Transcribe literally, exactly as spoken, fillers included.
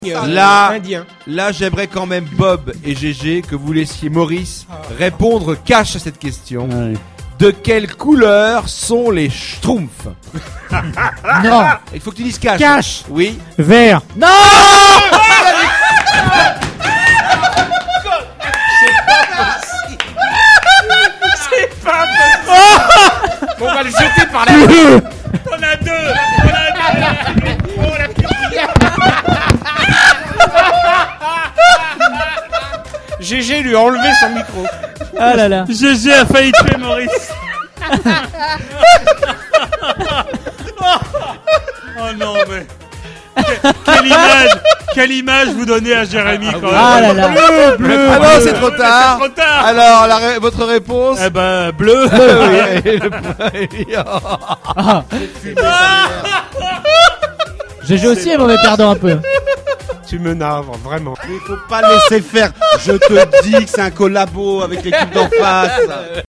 Là, Indien. là, j'aimerais quand même Bob et G G que vous laissiez Maurice répondre cash à cette question. Ouais. De quelle couleur sont les schtroumpfs? Non. Il faut que tu dises cash. Cash. Oui. Vert. Non. On va le jeter par la Bleu. On a deux. On a deux. Oh la G G lui a enlevé son micro. Ah là là. G G a failli tuer Maurice. Oh non mais quelle image, quelle image vous donnez à Jérémy quand même. Ah là là. Bleu, bleu. Ah non, c'est trop tard. C'est trop tard. Alors, la ré- votre réponse? Eh ben bleu. Oui, et le point est- G G aussi est mauvais perdant un peu. Tu me narves vraiment. Mais faut pas laisser faire. Je te dis que c'est un collabo avec l'équipe d'en face.